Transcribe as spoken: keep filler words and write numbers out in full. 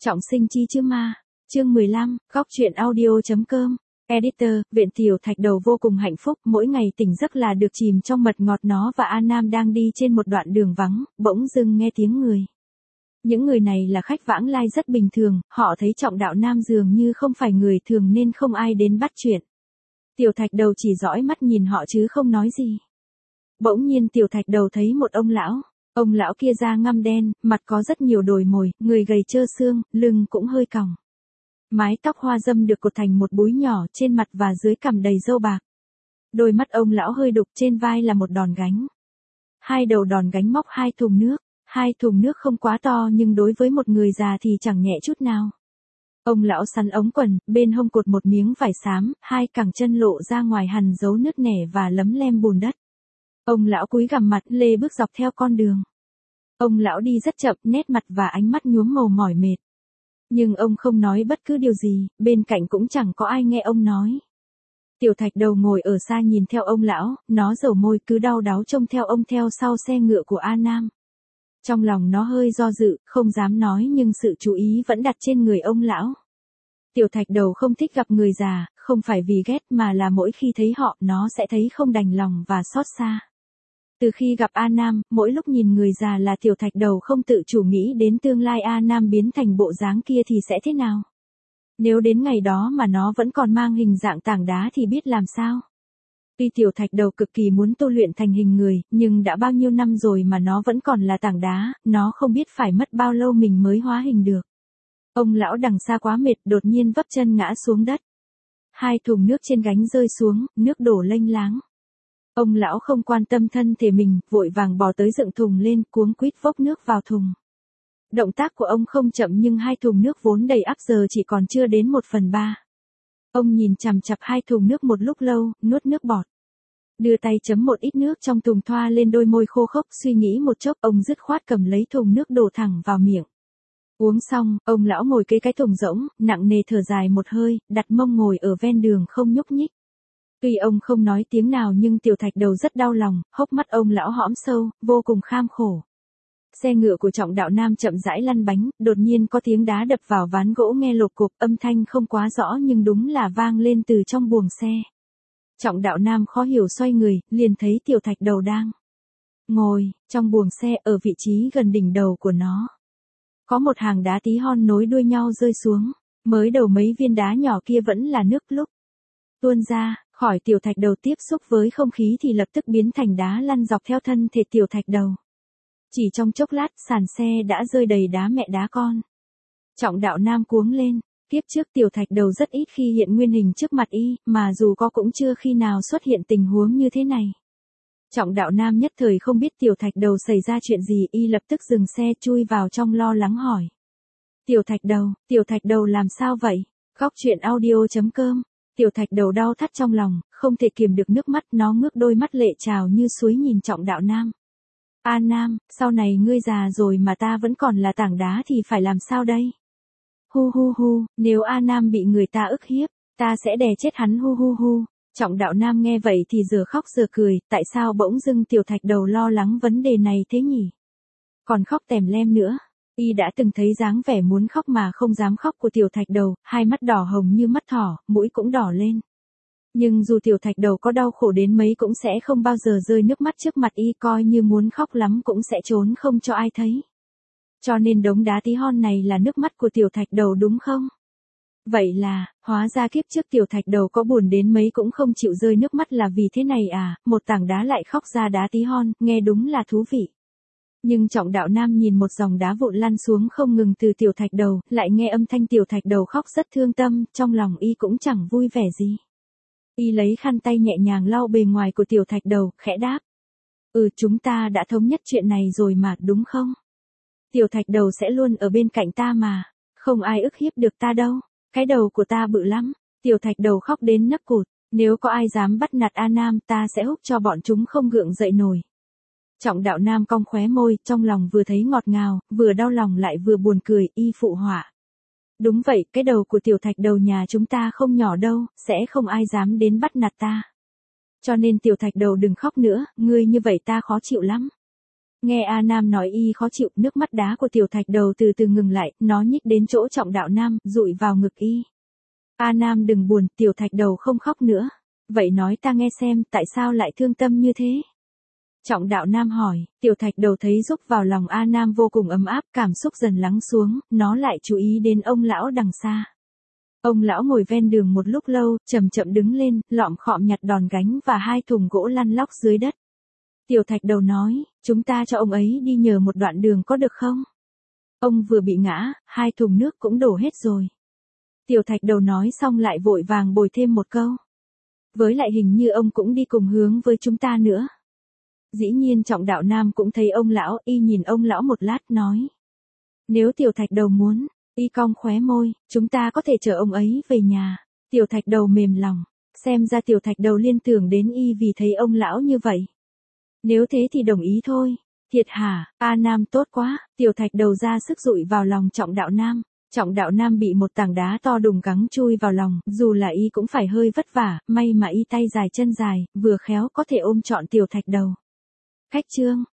Trọng sinh chi chứ ma. Chương mười lăm, góc truyện audio.com. Editor, Viện Tiểu Thạch Đầu vô cùng hạnh phúc, mỗi ngày tỉnh giấc là được chìm trong mật ngọt. Nó và An Nam đang đi trên một đoạn đường vắng, bỗng dưng nghe tiếng người. Những người này là khách vãng lai rất bình thường, họ thấy Trọng Đạo Nam dường như không phải người thường nên không ai đến bắt chuyện. Tiểu Thạch Đầu chỉ dõi mắt nhìn họ chứ không nói gì. Bỗng nhiên Tiểu Thạch Đầu thấy một ông lão. Ông lão kia da ngăm đen, mặt có rất nhiều đồi mồi, người gầy trơ xương, lưng cũng hơi còng. Mái tóc hoa dâm được cột thành một búi nhỏ, trên mặt và dưới cằm đầy râu bạc. Đôi mắt ông lão hơi đục, trên vai là một đòn gánh. Hai đầu đòn gánh móc hai thùng nước. Hai thùng nước không quá to nhưng đối với một người già thì chẳng nhẹ chút nào. Ông lão sắn ống quần, bên hông cột một miếng vải xám, hai cẳng chân lộ ra ngoài hằn dấu nứt nẻ và lấm lem bùn đất. Ông lão cúi gằm mặt, lê bước dọc theo con đường. Ông lão đi rất chậm, nét mặt và ánh mắt nhuốm màu mỏi mệt. Nhưng ông không nói bất cứ điều gì, bên cạnh cũng chẳng có ai nghe ông nói. Tiểu Thạch Đầu ngồi ở xa nhìn theo ông lão, nó dầu môi cứ đau đáu trông theo ông theo sau xe ngựa của An Nam. Trong lòng nó hơi do dự, không dám nói nhưng sự chú ý vẫn đặt trên người ông lão. Tiểu Thạch Đầu không thích gặp người già, không phải vì ghét mà là mỗi khi thấy họ, nó sẽ thấy không đành lòng và xót xa. Từ khi gặp A Nam, mỗi lúc nhìn người già là Tiểu Thạch Đầu không tự chủ nghĩ đến tương lai A Nam biến thành bộ dáng kia thì sẽ thế nào. Nếu đến ngày đó mà nó vẫn còn mang hình dạng tảng đá thì biết làm sao. Tuy Tiểu Thạch Đầu cực kỳ muốn tu luyện thành hình người, nhưng đã bao nhiêu năm rồi mà nó vẫn còn là tảng đá, nó không biết phải mất bao lâu mình mới hóa hình được. Ông lão đằng xa quá mệt, đột nhiên vấp chân ngã xuống đất. Hai thùng nước trên gánh rơi xuống, nước đổ lênh láng. Ông lão không quan tâm thân thể mình, vội vàng bò tới dựng thùng lên, cuống quýt vốc nước vào thùng. Động tác của ông không chậm nhưng hai thùng nước vốn đầy ắp giờ chỉ còn chưa đến một phần ba. Ông nhìn chằm chằm hai thùng nước một lúc lâu, nuốt nước bọt. Đưa tay chấm một ít nước trong thùng thoa lên đôi môi khô khốc, suy nghĩ một chốc, ông dứt khoát cầm lấy thùng nước đổ thẳng vào miệng. Uống xong, ông lão ngồi kế cái thùng rỗng, nặng nề thở dài một hơi, đặt mông ngồi ở ven đường không nhúc nhích. Tuy ông không nói tiếng nào nhưng Tiểu Thạch Đầu rất đau lòng, hốc mắt ông lão hõm sâu, vô cùng kham khổ. Xe ngựa của Trọng Đạo Nam chậm rãi lăn bánh, đột nhiên có tiếng đá đập vào ván gỗ nghe lộp cộp, âm thanh không quá rõ nhưng đúng là vang lên từ trong buồng xe. Trọng Đạo Nam khó hiểu xoay người, liền thấy Tiểu Thạch Đầu đang ngồi trong buồng xe ở vị trí gần đỉnh đầu của nó. Có một hàng đá tí hon nối đuôi nhau rơi xuống, mới đầu mấy viên đá nhỏ kia vẫn là nước lúc tuôn ra khỏi Tiểu Thạch Đầu tiếp xúc với không khí thì lập tức biến thành đá lăn dọc theo thân thể Tiểu Thạch Đầu. Chỉ trong chốc lát, sàn xe đã rơi đầy đá mẹ đá con. Trọng Đạo Nam cuống lên, tiếp trước Tiểu Thạch Đầu rất ít khi hiện nguyên hình trước mặt y, mà dù có cũng chưa khi nào xuất hiện tình huống như thế này. Trọng Đạo Nam nhất thời không biết Tiểu Thạch Đầu xảy ra chuyện gì, y lập tức dừng xe chui vào trong lo lắng hỏi. Tiểu Thạch Đầu, Tiểu Thạch Đầu làm sao vậy? Góc truyện audio.com. Tiểu Thạch Đầu đau thắt trong lòng, không thể kiềm được nước mắt, nó ngước đôi mắt lệ trào như suối nhìn Trọng Đạo Nam. A Nam, sau này ngươi già rồi mà ta vẫn còn là tảng đá thì phải làm sao đây? Hu hu hu, nếu A Nam bị người ta ức hiếp, ta sẽ đè chết hắn hu hu hu. Trọng Đạo Nam nghe vậy thì giờ khóc giờ cười, tại sao bỗng dưng Tiểu Thạch Đầu lo lắng vấn đề này thế nhỉ? Còn khóc tèm lem nữa. Y đã từng thấy dáng vẻ muốn khóc mà không dám khóc của Tiểu Thạch Đầu, hai mắt đỏ hồng như mắt thỏ, mũi cũng đỏ lên. Nhưng dù Tiểu Thạch Đầu có đau khổ đến mấy cũng sẽ không bao giờ rơi nước mắt trước mặt y, coi như muốn khóc lắm cũng sẽ trốn không cho ai thấy. Cho nên đống đá tí hon này là nước mắt của Tiểu Thạch Đầu đúng không? Vậy là, hóa ra kiếp trước Tiểu Thạch Đầu có buồn đến mấy cũng không chịu rơi nước mắt là vì thế này à, một tảng đá lại khóc ra đá tí hon, nghe đúng là thú vị. Nhưng Trọng Đạo Nam nhìn một dòng đá vụn lăn xuống không ngừng từ Tiểu Thạch Đầu, lại nghe âm thanh Tiểu Thạch Đầu khóc rất thương tâm, trong lòng y cũng chẳng vui vẻ gì. Y lấy khăn tay nhẹ nhàng lau bề ngoài của Tiểu Thạch Đầu, khẽ đáp. Ừ, chúng ta đã thống nhất chuyện này rồi mà, đúng không? Tiểu Thạch Đầu sẽ luôn ở bên cạnh ta mà, không ai ức hiếp được ta đâu, cái đầu của ta bự lắm. Tiểu Thạch Đầu khóc đến nấc cụt, nếu có ai dám bắt nạt A Nam ta sẽ húc cho bọn chúng không gượng dậy nổi. Trọng Đạo Nam cong khóe môi, trong lòng vừa thấy ngọt ngào, vừa đau lòng lại vừa buồn cười, y phụ họa. Đúng vậy, cái đầu của Tiểu Thạch Đầu nhà chúng ta không nhỏ đâu, sẽ không ai dám đến bắt nạt ta. Cho nên Tiểu Thạch Đầu đừng khóc nữa, ngươi như vậy ta khó chịu lắm. Nghe A Nam nói y khó chịu, nước mắt đá của tiểu thạch đầu từ từ ngừng lại, nó nhích đến chỗ Trọng Đạo Nam, dụi vào ngực y. A Nam đừng buồn, tiểu thạch đầu không khóc nữa. Vậy nói ta nghe xem, tại sao lại thương tâm như thế? Trọng Đạo Nam hỏi, tiểu thạch đầu thấy rúc vào lòng A Nam vô cùng ấm áp, cảm xúc dần lắng xuống, nó lại chú ý đến ông lão đằng xa. Ông lão ngồi ven đường một lúc lâu, chậm chậm đứng lên, lọm khọm nhặt đòn gánh và hai thùng gỗ lăn lóc dưới đất. Tiểu thạch đầu nói, chúng ta cho ông ấy đi nhờ một đoạn đường có được không? Ông vừa bị ngã, hai thùng nước cũng đổ hết rồi. Tiểu thạch đầu nói xong lại vội vàng bồi thêm một câu. Với lại hình như ông cũng đi cùng hướng với chúng ta nữa. Dĩ nhiên Trọng Đạo Nam cũng thấy ông lão, y nhìn ông lão một lát nói. Nếu tiểu thạch đầu muốn, y cong khóe môi, chúng ta có thể chở ông ấy về nhà. Tiểu thạch đầu mềm lòng, xem ra tiểu thạch đầu liên tưởng đến y vì thấy ông lão như vậy. Nếu thế thì đồng ý thôi. Thiệt hả, A Nam tốt quá, tiểu thạch đầu ra sức dụi vào lòng Trọng Đạo Nam. Trọng Đạo Nam bị một tảng đá to đùng gắng chui vào lòng, dù là y cũng phải hơi vất vả, may mà y tay dài chân dài, vừa khéo có thể ôm trọn tiểu thạch đầu. Khách chương